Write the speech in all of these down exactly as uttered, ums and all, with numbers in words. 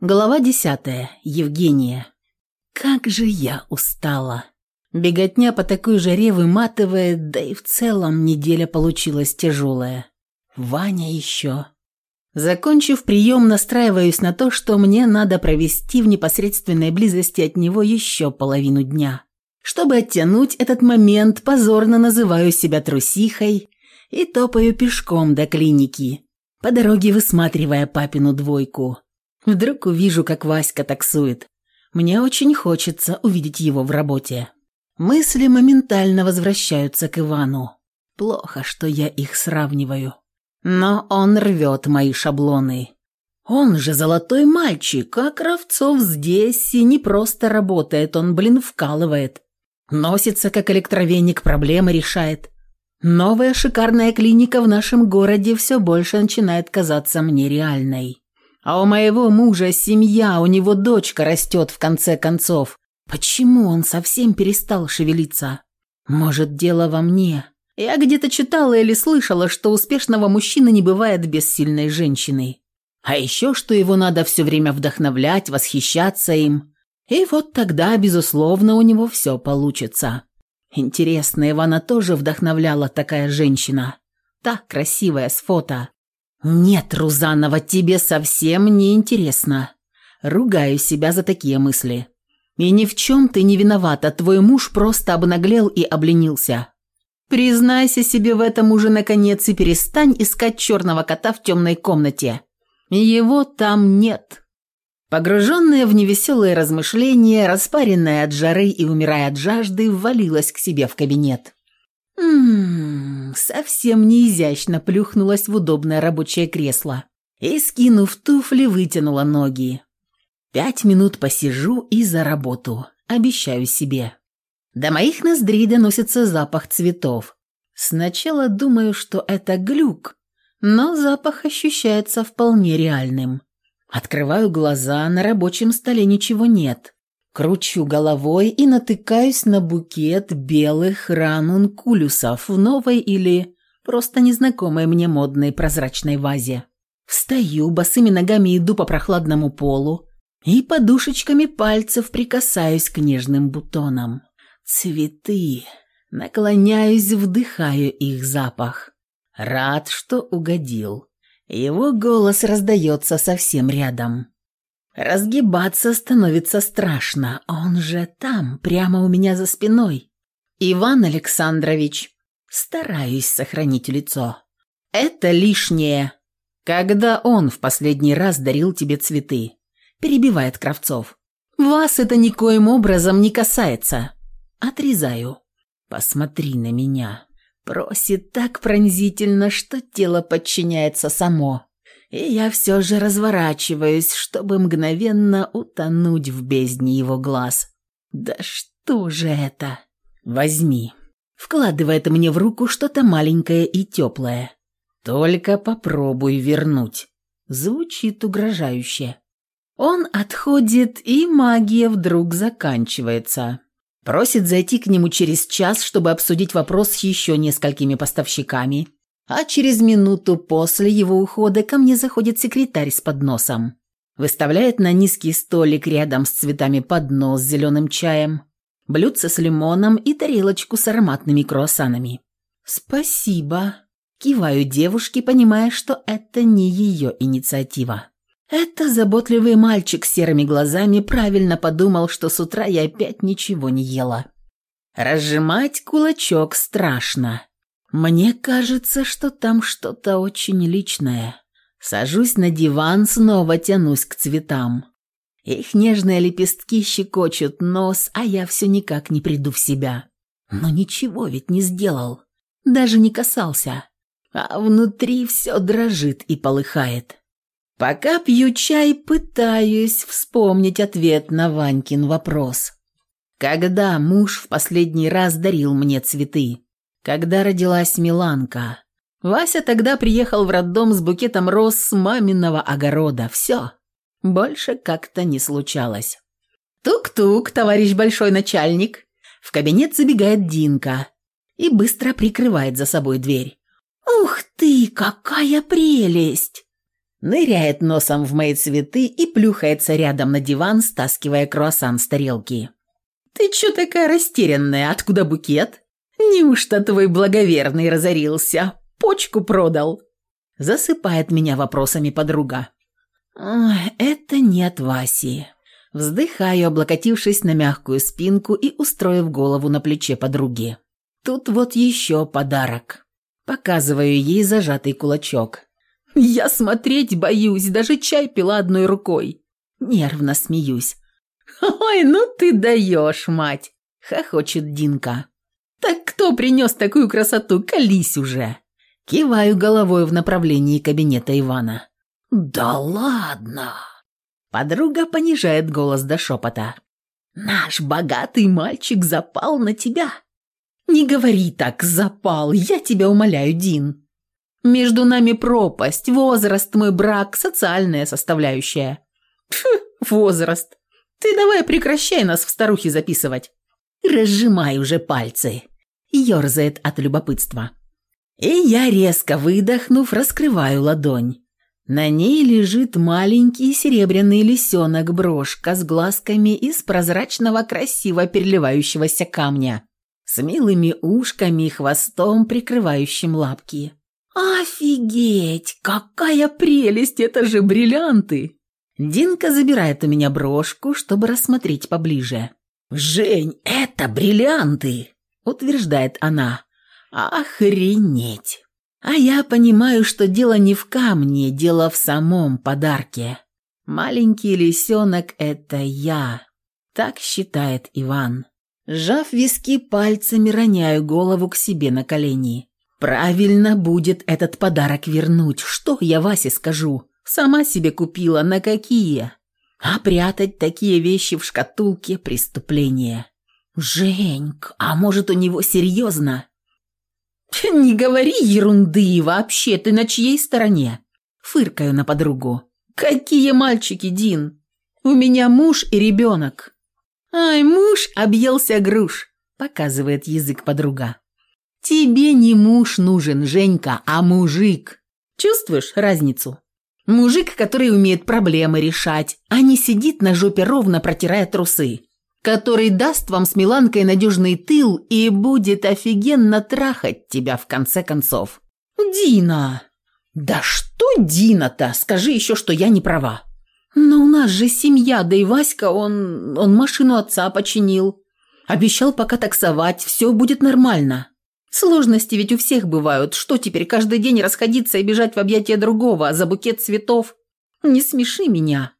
Глава десятая. Евгения. Как же я устала. Беготня по такой жаре выматывает, да и в целом неделя получилась тяжелая. Ваня еще. Закончив прием, настраиваюсь на то, что мне надо провести в непосредственной близости от него еще половину дня. Чтобы оттянуть этот момент, позорно называю себя трусихой и топаю пешком до клиники, по дороге высматривая папину двойку. Вдруг увижу, как Васька таксует. Мне очень хочется увидеть его в работе. Мысли моментально возвращаются к Ивану. Плохо, что я их сравниваю. Но он рвет мои шаблоны. Он же золотой мальчик, а Кравцов здесь и не просто работает, он, блин, вкалывает. Носится, как электровеник, проблемы решает. Новая шикарная клиника в нашем городе все больше начинает казаться мне реальной. А у моего мужа семья, у него дочка растет в конце концов. Почему он совсем перестал шевелиться? Может, дело во мне? Я где-то читала или слышала, что успешного мужчины не бывает без сильной женщины. А еще, что его надо все время вдохновлять, восхищаться им. И вот тогда, безусловно, у него все получится. Интересно, Ивана тоже вдохновляла такая женщина. Та красивая, с фото. «Нет, Рузанова, тебе совсем не интересно. Ругаю себя за такие мысли. И ни в чем ты не виновата, твой муж просто обнаглел и обленился. Признайся себе в этом уже наконец и перестань искать черного кота в темной комнате. Его там нет». Погруженная в невеселые размышления, распаренная от жары и умирая от жажды, ввалилась к себе в кабинет. Ммм, совсем неизящно плюхнулась в удобное рабочее кресло и, скинув туфли, вытянула ноги. Пять минут посижу и за работу, обещаю себе. До моих ноздрей доносится запах цветов. Сначала думаю, что это глюк, но запах ощущается вполне реальным. Открываю глаза, на рабочем столе ничего нет. Кручу головой и натыкаюсь на букет белых ранункулюсов в новой или просто незнакомой мне модной прозрачной вазе. Встаю, босыми ногами иду по прохладному полу и подушечками пальцев прикасаюсь к нежным бутонам. Цветы. Наклоняюсь, вдыхаю их запах. Рад, что угодил. Его голос раздается совсем рядом. Разгибаться становится страшно, он же там, прямо у меня за спиной. Иван Александрович, стараюсь сохранить лицо. Это лишнее. Когда он в последний раз дарил тебе цветы? Перебивает Кравцов. Вас это никоим образом не касается. Отрезаю. Посмотри на меня. Просит так пронзительно, что тело подчиняется само. И я все же разворачиваюсь, чтобы мгновенно утонуть в бездне его глаз. «Да что же это?» «Возьми». Вкладывает мне в руку что-то маленькое и теплое. «Только попробуй вернуть». Звучит угрожающе. Он отходит, и магия вдруг заканчивается. Просит зайти к нему через час, чтобы обсудить вопрос с еще несколькими поставщиками. А через минуту после его ухода ко мне заходит секретарь с подносом. Выставляет на низкий столик рядом с цветами поднос с зеленым чаем, блюдце с лимоном и тарелочку с ароматными круассанами. «Спасибо», – киваю девушке, понимая, что это не ее инициатива. Это заботливый мальчик с серыми глазами правильно подумал, что с утра я опять ничего не ела. Разжимать кулачок страшно. Мне кажется, что там что-то очень личное. Сажусь на диван, снова тянусь к цветам. Их нежные лепестки щекочут нос, а я все никак не приду в себя. Но ничего ведь не сделал. Даже не касался. А внутри все дрожит и полыхает. Пока пью чай, пытаюсь вспомнить ответ на Ванькин вопрос. Когда муж в последний раз дарил мне цветы? Когда родилась Миланка. Вася тогда приехал в роддом с букетом роз с маминого огорода. Все. Больше как-то не случалось. «Тук-тук, товарищ большой начальник!» В кабинет забегает Динка и быстро прикрывает за собой дверь. «Ух ты, какая прелесть!» ныряет носом в мои цветы и плюхается рядом на диван, стаскивая круассан с тарелки. «Ты чё такая растерянная? Откуда букет? Неужто твой благоверный разорился? Почку продал?» Засыпает меня вопросами подруга. «Это не от Васи». Вздыхаю, облокотившись на мягкую спинку и устроив голову на плече подруги. «Тут вот еще подарок». Показываю ей зажатый кулачок. «Я смотреть боюсь, даже чай пила одной рукой». Нервно смеюсь. «Ой, ну ты даешь, мать!» – хохочет Динка. «Так кто принес такую красоту? Колись уже!» Киваю головой в направлении кабинета Ивана. «Да ладно!» Подруга понижает голос до шепота. «Наш богатый мальчик запал на тебя!» «Не говори так, запал, я тебя умоляю, Дин. Между нами пропасть, возраст, мой брак, социальная составляющая». «Фу, возраст! Ты давай прекращай нас в старухи записывать». «Разжимай уже пальцы», – ерзает от любопытства. И я, резко выдохнув, раскрываю ладонь. На ней лежит маленький серебряный лисенок-брошка с глазками из прозрачного, красиво переливающегося камня, с милыми ушками и хвостом, прикрывающим лапки. «Офигеть! Какая прелесть! Это же бриллианты!» Динка забирает у меня брошку, чтобы рассмотреть поближе. «Жень, это бриллианты!» – утверждает она. «Охренеть!» А я понимаю, что дело не в камне, дело в самом подарке. Маленький лисенок – это я. Так считает Иван. Сжав виски пальцами, роняю голову к себе на колени. Правильно будет этот подарок вернуть. Что я Васе скажу? Сама себе купила, на какие? А прятать такие вещи в шкатулке – преступление. Женьк, а может у него серьезно? «Не говори ерунды, вообще ты на чьей стороне?» Фыркаю на подругу. «Какие мальчики, Дин? У меня муж и ребенок». «Ай, муж объелся груш», показывает язык подруга. «Тебе не муж нужен, Женька, а мужик. Чувствуешь разницу? Мужик, который умеет проблемы решать, а не сидит на жопе ровно, протирая трусы. Который даст вам с Миланкой надежный тыл и будет офигенно трахать тебя в конце концов». «Дина!» «Да что Дина-то? Скажи еще, что я не права». «Но у нас же семья, да и Васька, он, он машину отца починил. Обещал пока таксовать, все будет нормально. Сложности ведь у всех бывают. Что теперь, каждый день расходиться и бежать в объятия другого за букет цветов? Не смеши меня».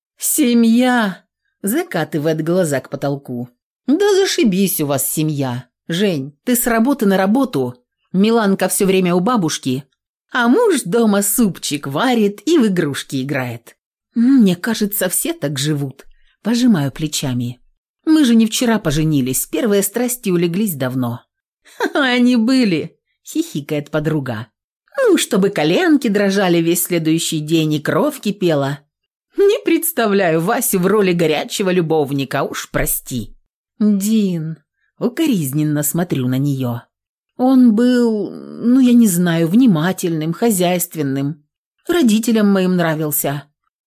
«Семья!» Закатывает глаза к потолку. «Да зашибись у вас семья. Жень, ты с работы на работу. Миланка все время у бабушки, а муж дома супчик варит и в игрушки играет. Мне кажется, все так живут». Пожимаю плечами. «Мы же не вчера поженились, первые страсти улеглись давно». «Ха-ха, они были», – хихикает подруга. «Ну, чтобы коленки дрожали весь следующий день и кровь кипела. Не представляю Васю в роли горячего любовника, уж прости». «Дин», укоризненно смотрю на нее. «Он был, ну я не знаю, внимательным, хозяйственным. Родителям моим нравился».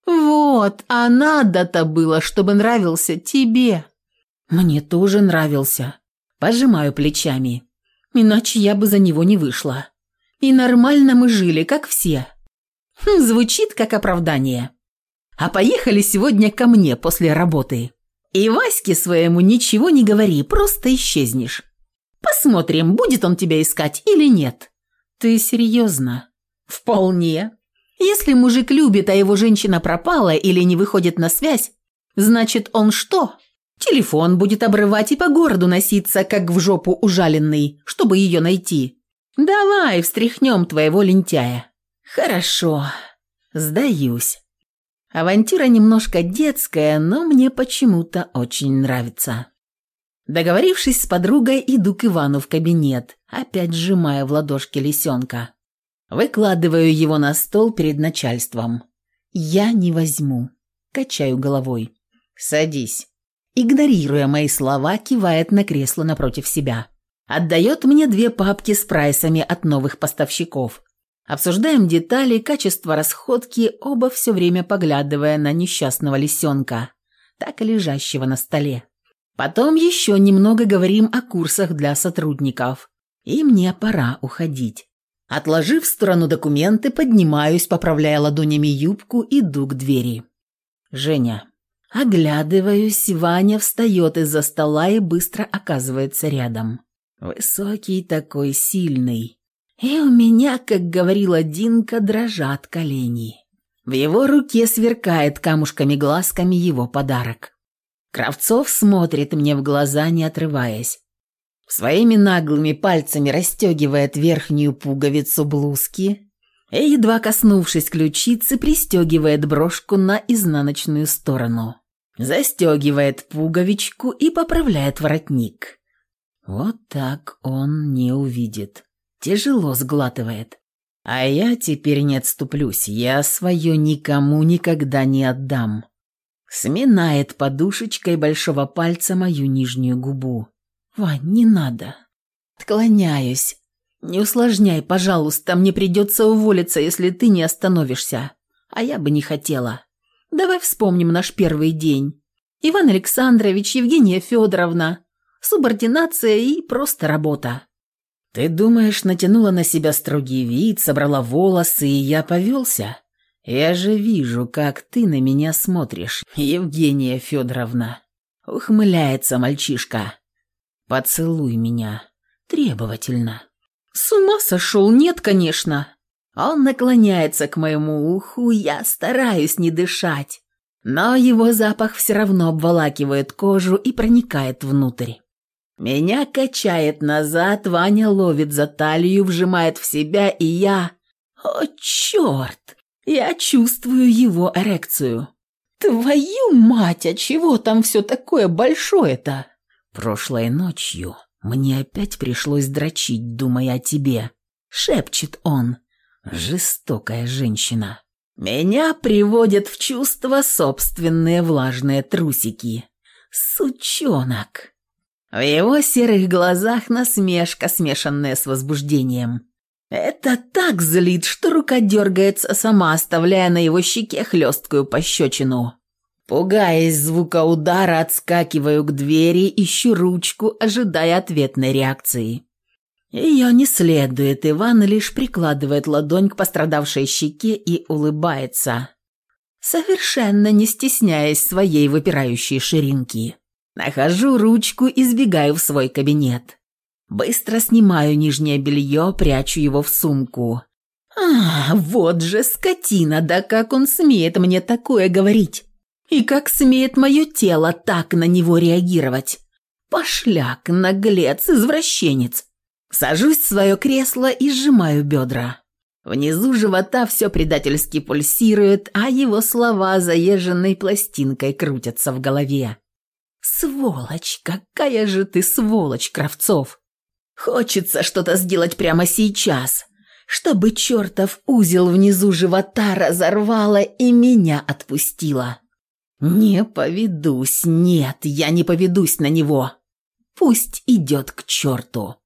«Вот, а надо-то было, чтобы нравился тебе». «Мне тоже нравился». Пожимаю плечами. Иначе я бы за него не вышла. И нормально мы жили, как все. Хм, звучит как оправдание. А поехали сегодня ко мне после работы. И Ваське своему ничего не говори, просто исчезнешь. Посмотрим, будет он тебя искать или нет». «Ты серьезно?» «Вполне. Если мужик любит, а его женщина пропала или не выходит на связь, значит он что? Телефон будет обрывать и по городу носиться, как в жопу ужаленный, чтобы ее найти. Давай встряхнем твоего лентяя». «Хорошо. Сдаюсь. Авантюра немножко детская, но мне почему-то очень нравится». Договорившись с подругой, иду к Ивану в кабинет, опять сжимая в ладошке лисенка. Выкладываю его на стол перед начальством. «Я не возьму». Качаю головой. «Садись». Игнорируя мои слова, кивает на кресло напротив себя. Отдает мне две папки с прайсами от новых поставщиков. Обсуждаем детали, качество расходки, оба все время поглядывая на несчастного лисенка, так и лежащего на столе. Потом еще немного говорим о курсах для сотрудников. И мне пора уходить. Отложив в сторону документы, поднимаюсь, поправляя ладонями юбку, иду к двери. Женя. Оглядываюсь, Ваня встает из-за стола и быстро оказывается рядом. Высокий такой, сильный. И у меня, как говорила Динка, дрожат колени. В его руке сверкает камушками-глазками его подарок. Кравцов смотрит мне в глаза, не отрываясь. Своими наглыми пальцами расстегивает верхнюю пуговицу блузки и, едва коснувшись ключицы, пристегивает брошку на изнаночную сторону. Застегивает пуговичку и поправляет воротник. Вот так он не увидит. Тяжело сглатывает. А я теперь не отступлюсь, я свое никому никогда не отдам. Сминает подушечкой большого пальца мою нижнюю губу. Вань, не надо. Отклоняюсь. Не усложняй, пожалуйста, мне придется уволиться, если ты не остановишься. А я бы не хотела. Давай вспомним наш первый день. Иван Александрович, Евгения Федоровна, субординация и просто работа. Ты думаешь, натянула на себя строгий вид, собрала волосы, и я повелся? Я же вижу, как ты на меня смотришь, Евгения Федоровна. Ухмыляется мальчишка. Поцелуй меня. Требовательно. С ума сошел? Нет, конечно. Он наклоняется к моему уху, я стараюсь не дышать. Но его запах все равно обволакивает кожу и проникает внутрь. Меня качает назад, Ваня ловит за талию, вжимает в себя, и я... О, черт! Я чувствую его эрекцию. Твою мать, а чего там все такое большое-то? Прошлой ночью мне опять пришлось дрочить, думая о тебе. Шепчет он. Жестокая женщина. Меня приводят в чувство собственные влажные трусики. Сучонок. В его серых глазах насмешка, смешанная с возбуждением. Это так злит, что рука дергается сама, оставляя на его щеке хлесткую пощечину. Пугаясь звука удара, отскакиваю к двери, ищу ручку, ожидая ответной реакции. Ее не следует, Иван лишь прикладывает ладонь к пострадавшей щеке и улыбается, совершенно не стесняясь своей выпирающей ширинки. Нахожу ручку и сбегаю в свой кабинет. Быстро снимаю нижнее белье, прячу его в сумку. А, вот же скотина, да как он смеет мне такое говорить? И как смеет мое тело так на него реагировать? Пошляк, наглец, извращенец. Сажусь в свое кресло и сжимаю бедра. Внизу живота все предательски пульсирует, а его слова заезженной пластинкой крутятся в голове. «Сволочь, какая же ты сволочь, Кравцов! Хочется что-то сделать прямо сейчас, чтобы чертов узел внизу живота разорвало и меня отпустило. Не поведусь, нет, я не поведусь на него. Пусть идет к черту».